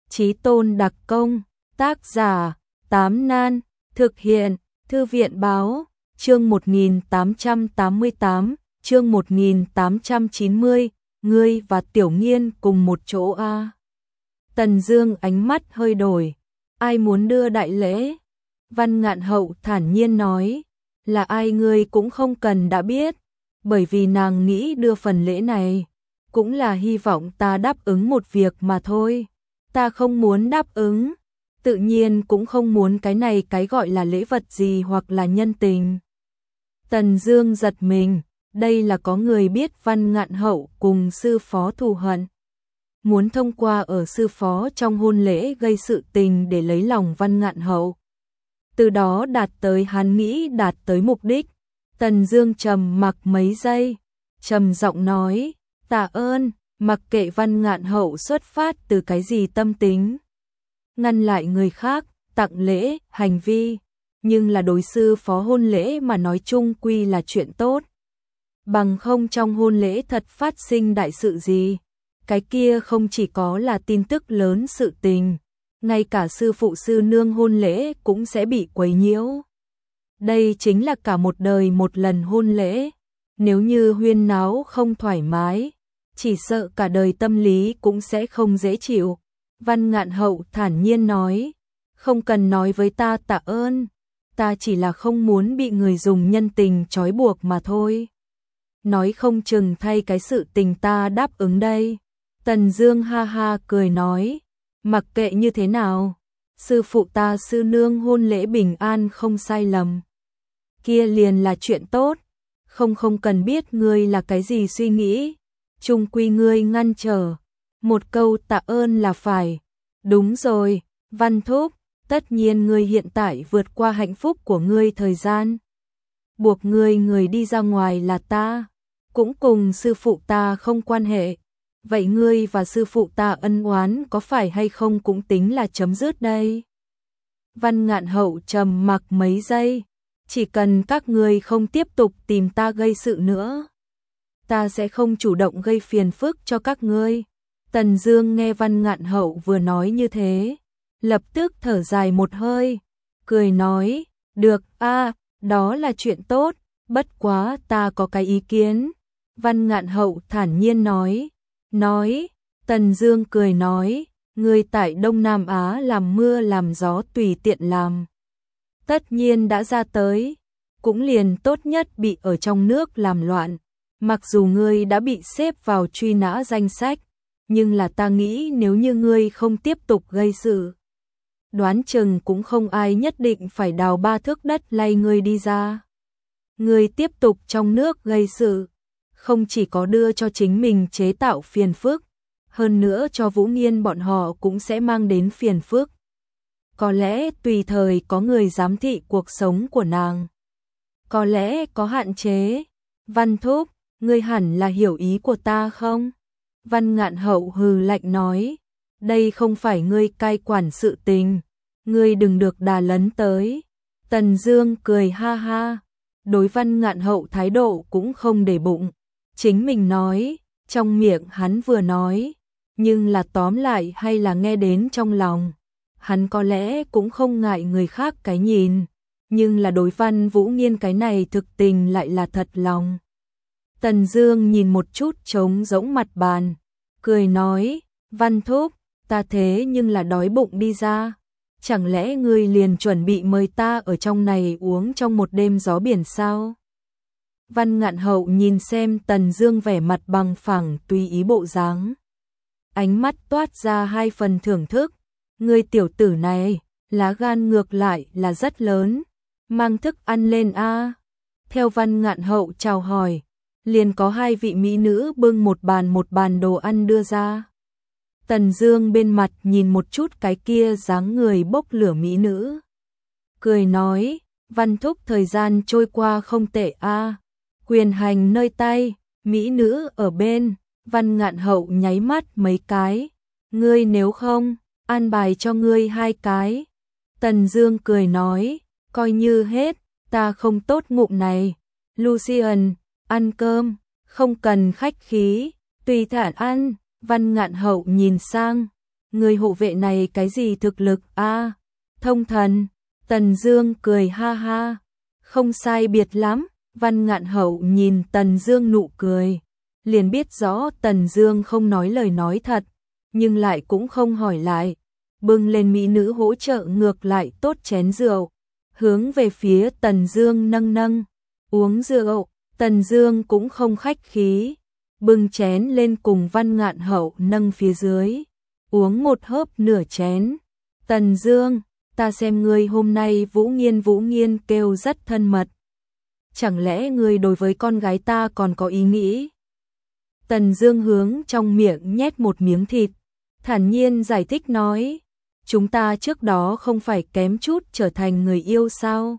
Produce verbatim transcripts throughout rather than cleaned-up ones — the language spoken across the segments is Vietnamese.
Chí tôn đặc công, tác giả, Tám Nan, thực hiện, Thư viện báo, chương một nghìn tám trăm tám mươi tám, chương một nghìn tám trăm chín mươi, ngươi và Tiểu Nghiên cùng một chỗ a. À. Tần Dương ánh mắt hơi đổi, ai muốn đưa đại lễ? Văn Ngạn Hậu thản nhiên nói, là ai ngươi cũng không cần đã biết, bởi vì nàng nghĩ đưa phần lễ này, cũng là hy vọng ta đáp ứng một việc mà thôi. Ta không muốn đáp ứng, tự nhiên cũng không muốn cái này cái gọi là lễ vật gì hoặc là nhân tình. Tần Dương giật mình, đây là có người biết Văn Ngạn Hậu cùng sư phó thù hận, muốn thông qua ở sư phó trong hôn lễ gây sự tình để lấy lòng Văn Ngạn Hậu, từ đó đạt tới hắn nghĩ đạt tới mục đích. Tần Dương trầm mặc mấy giây, trầm giọng nói, tạ ơn, mặc kệ Văn Ngạn Hậu xuất phát từ cái gì tâm tính, ngăn lại người khác, tặng lễ, hành vi, nhưng là đối sư phó hôn lễ mà nói chung quy là chuyện tốt. Bằng không trong hôn lễ thật phát sinh đại sự gì, cái kia không chỉ có là tin tức lớn sự tình, ngay cả sư phụ sư nương hôn lễ cũng sẽ bị quấy nhiễu. Đây chính là cả một đời một lần hôn lễ, nếu như huyên náo không thoải mái, chỉ sợ cả đời tâm lý cũng sẽ không dễ chịu. Văn Ngạn Hậu thản nhiên nói, không cần nói với ta tạ ơn, ta chỉ là không muốn bị người dùng nhân tình trói buộc mà thôi. Nói không chừng thay cái sự tình ta đáp ứng đây. Tần Dương ha ha cười nói, mặc kệ như thế nào, sư phụ ta sư nương hôn lễ bình an không sai lầm, kia liền là chuyện tốt, không không cần biết ngươi là cái gì suy nghĩ, chung quy ngươi ngăn trở, một câu tạ ơn là phải. Đúng rồi, Văn Thúc, tất nhiên ngươi hiện tại vượt qua hạnh phúc của ngươi thời gian, buộc ngươi người đi ra ngoài là ta, cũng cùng sư phụ ta không quan hệ. Vậy ngươi và sư phụ ta ân oán có phải hay không cũng tính là chấm dứt đây. Văn Ngạn Hậu trầm mặc mấy giây, chỉ cần các ngươi không tiếp tục tìm ta gây sự nữa, ta sẽ không chủ động gây phiền phức cho các ngươi. Tần Dương nghe Văn Ngạn Hậu vừa nói như thế, lập tức thở dài một hơi, cười nói, được a, đó là chuyện tốt, bất quá ta có cái ý kiến. Văn Ngạn Hậu thản nhiên nói, nói, Tần Dương cười nói, người tại Đông Nam Á làm mưa làm gió tùy tiện làm, tất nhiên đã ra tới, cũng liền tốt nhất bị ở trong nước làm loạn. Mặc dù ngươi đã bị xếp vào truy nã danh sách, nhưng là ta nghĩ nếu như ngươi không tiếp tục gây sự, đoán chừng cũng không ai nhất định phải đào ba thước đất lay ngươi đi ra. Ngươi tiếp tục trong nước gây sự, không chỉ có đưa cho chính mình chế tạo phiền phức, hơn nữa cho Vũ Nghiên bọn họ cũng sẽ mang đến phiền phức. Có lẽ tùy thời có người giám thị cuộc sống của nàng, có lẽ có hạn chế. Văn Thúc, ngươi hẳn là hiểu ý của ta không? Văn Ngạn Hậu hừ lạnh nói, đây không phải ngươi cai quản sự tình, ngươi đừng được đà lấn tới. Tần Dương cười ha ha, đối Văn Ngạn Hậu thái độ cũng không để bụng, chính mình nói, trong miệng hắn vừa nói, nhưng là tóm lại hay là nghe đến trong lòng. Hắn có lẽ cũng không ngại người khác cái nhìn, nhưng là đối Văn Vũ Nghiên cái này thực tình lại là thật lòng. Tần Dương nhìn một chút trống rỗng mặt bàn, cười nói, Văn Thúc, ta thế nhưng là đói bụng đi ra, chẳng lẽ ngươi liền chuẩn bị mời ta ở trong này uống trong một đêm gió biển sao? Văn Ngạn Hậu nhìn xem Tần Dương vẻ mặt bằng phẳng tùy ý bộ dáng, ánh mắt toát ra hai phần thưởng thức, ngươi tiểu tử này, lá gan ngược lại là rất lớn, mang thức ăn lên a. Theo Văn Ngạn Hậu chào hỏi, liền có hai vị mỹ nữ bưng một bàn một bàn đồ ăn đưa ra. Tần Dương bên mặt nhìn một chút cái kia dáng người bốc lửa mỹ nữ, cười nói, Văn Thúc thời gian trôi qua không tệ a, quyền hành nơi tay, mỹ nữ ở bên. Văn Ngạn Hậu nháy mắt mấy cái, ngươi nếu không, an bài cho ngươi hai cái. Tần Dương cười nói, coi như hết, ta không tốt ngụm này. Lucian, ăn cơm, không cần khách khí, tùy thản ăn. Văn Ngạn Hậu nhìn sang, Người hộ vệ này cái gì thực lực a? Thông thần. Tần Dương cười ha ha. Không sai biệt lắm. Văn Ngạn Hậu nhìn Tần Dương nụ cười, liền biết rõ Tần Dương không nói lời nói thật, nhưng lại cũng không hỏi lại, bưng lên mỹ nữ hỗ trợ ngược lại tốt chén rượu, hướng về phía Tần Dương nâng nâng, uống rượu. Tần Dương cũng không khách khí, bưng chén lên cùng Văn Ngạn Hậu nâng phía dưới, uống một hớp nửa chén. Tần Dương, ta xem ngươi hôm nay Vũ Nghiên Vũ Nghiên kêu rất thân mật. Chẳng lẽ ngươi đối với con gái ta còn có ý nghĩ? Tần Dương hướng trong miệng nhét một miếng thịt, thản nhiên giải thích nói, chúng ta trước đó không phải kém chút trở thành người yêu sao?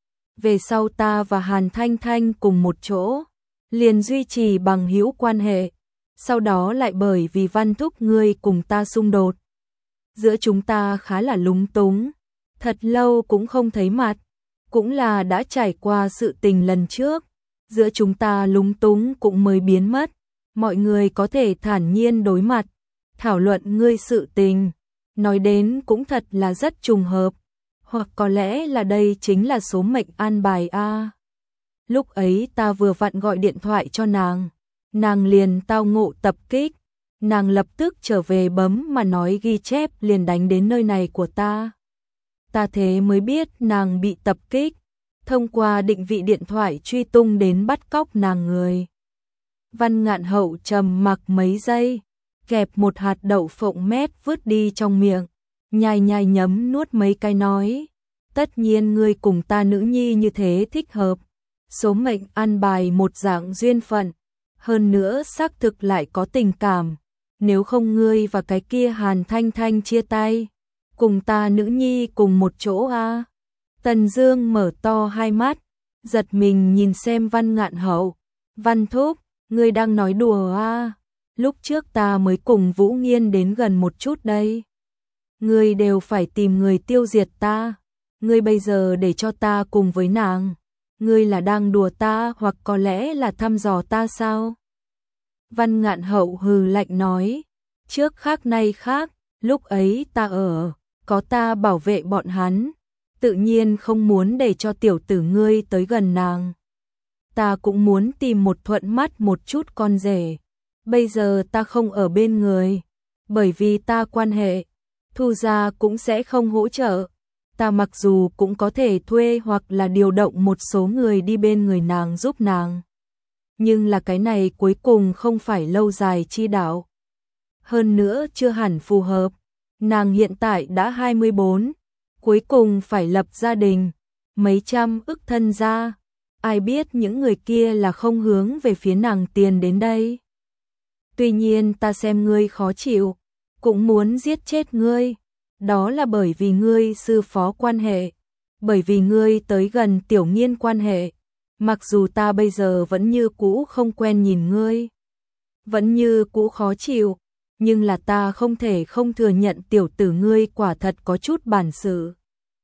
Về sau ta và Hàn Thanh Thanh cùng một chỗ, liền duy trì bằng hữu quan hệ, sau đó lại bởi vì Văn thúc ngươi cùng ta xung đột. Giữa chúng ta khá là lúng túng, thật lâu cũng không thấy mặt, cũng là đã trải qua sự tình lần trước, giữa chúng ta lúng túng cũng mới biến mất, mọi người có thể thản nhiên đối mặt, thảo luận ngươi sự tình, nói đến cũng thật là rất trùng hợp, hoặc có lẽ là đây chính là số mệnh an bài a. Lúc ấy ta vừa vặn gọi điện thoại cho nàng, nàng liền tao ngộ tập kích, nàng lập tức trở về bấm mà nói ghi chép liền đánh đến nơi này của ta. Ta thế mới biết nàng bị tập kích, thông qua định vị điện thoại truy tung đến bắt cóc nàng người. Văn Ngạn Hậu trầm mặc mấy giây, kẹp một hạt đậu phộng mét vứt đi trong miệng, nhai nhai nhấm nuốt mấy cái nói, tất nhiên ngươi cùng ta nữ nhi như thế thích hợp, số mệnh an bài một dạng duyên phận, hơn nữa xác thực lại có tình cảm, nếu không ngươi và cái kia Hàn Thanh Thanh chia tay, cùng ta nữ nhi cùng một chỗ a. Tần Dương mở to hai mắt, giật mình nhìn xem Văn Ngạn Hậu, Văn thúc, ngươi đang nói đùa a? Lúc trước ta mới cùng Vũ Nghiên đến gần một chút đây. Ngươi đều phải tìm người tiêu diệt ta, ngươi bây giờ để cho ta cùng với nàng, ngươi là đang đùa ta hoặc có lẽ là thăm dò ta sao? Văn Ngạn Hậu hừ lạnh nói, trước khác nay khác, lúc ấy ta ở, có ta bảo vệ bọn hắn, tự nhiên không muốn để cho tiểu tử ngươi tới gần nàng. Ta cũng muốn tìm một thuận mắt một chút con rể. Bây giờ ta không ở bên người, bởi vì ta quan hệ, Thu gia cũng sẽ không hỗ trợ. Ta mặc dù cũng có thể thuê hoặc là điều động một số người đi bên người nàng giúp nàng, nhưng là cái này cuối cùng không phải lâu dài chi đạo. Hơn nữa chưa hẳn phù hợp. Nàng hiện tại đã hai mươi bốn, cuối cùng phải lập gia đình, mấy trăm ức thân gia, ai biết những người kia là không hướng về phía nàng tiền đến đây. Tuy nhiên ta xem ngươi khó chịu, cũng muốn giết chết ngươi, đó là bởi vì ngươi sư phó quan hệ, bởi vì ngươi tới gần Tiểu Nghiên quan hệ, mặc dù ta bây giờ vẫn như cũ không quen nhìn ngươi, vẫn như cũ khó chịu, nhưng là ta không thể không thừa nhận tiểu tử ngươi quả thật có chút bản sự.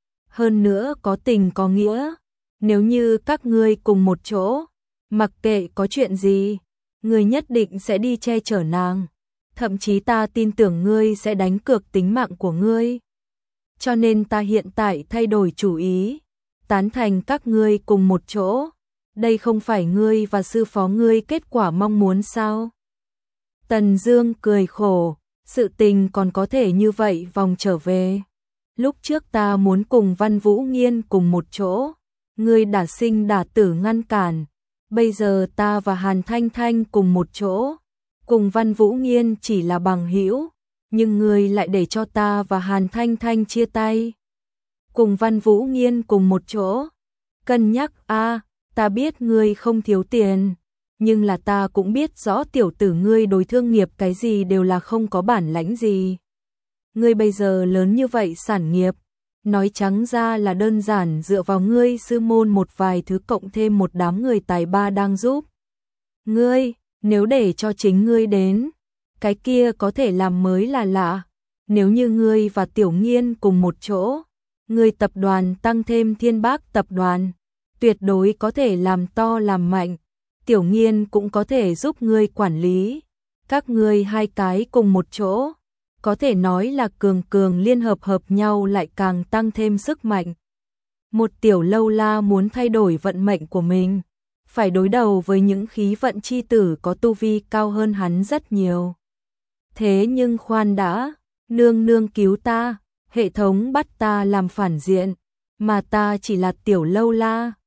Hơn nữa có tình có nghĩa, nếu như các ngươi cùng một chỗ, mặc kệ có chuyện gì, ngươi nhất định sẽ đi che chở nàng, thậm chí ta tin tưởng ngươi sẽ đánh cược tính mạng của ngươi. Cho nên ta hiện tại thay đổi chủ ý, tán thành các ngươi cùng một chỗ, đây không phải ngươi và sư phó ngươi kết quả mong muốn sao? Tần Dương cười khổ, sự tình còn có thể như vậy vòng trở về. Lúc trước ta muốn cùng Văn Vũ Nghiên cùng một chỗ, ngươi đả sinh đả tử ngăn cản, bây giờ ta và Hàn Thanh Thanh cùng một chỗ, cùng Văn Vũ Nghiên chỉ là bằng hữu, nhưng ngươi lại để cho ta và Hàn Thanh Thanh chia tay. Cùng Văn Vũ Nghiên cùng một chỗ, cân nhắc a, ta biết ngươi không thiếu tiền, nhưng là ta cũng biết rõ tiểu tử ngươi đối thương nghiệp cái gì đều là không có bản lãnh gì. Ngươi bây giờ lớn như vậy sản nghiệp, nói trắng ra là đơn giản dựa vào ngươi sư môn một vài thứ cộng thêm một đám người tài ba đang giúp. Ngươi, nếu để cho chính ngươi đến, cái kia có thể làm mới là lạ. Nếu như ngươi và Tiểu Nghiên cùng một chỗ, ngươi tập đoàn tăng thêm Thiên Bác tập đoàn, tuyệt đối có thể làm to làm mạnh. Tiểu Nghiên cũng có thể giúp ngươi quản lý, các ngươi hai cái cùng một chỗ, có thể nói là cường cường liên hợp hợp nhau lại càng tăng thêm sức mạnh. Một tiểu lâu la muốn thay đổi vận mệnh của mình, phải đối đầu với những khí vận chi tử có tu vi cao hơn hắn rất nhiều. Thế nhưng khoan đã, nương nương cứu ta, hệ thống bắt ta làm phản diện, mà ta chỉ là tiểu lâu la,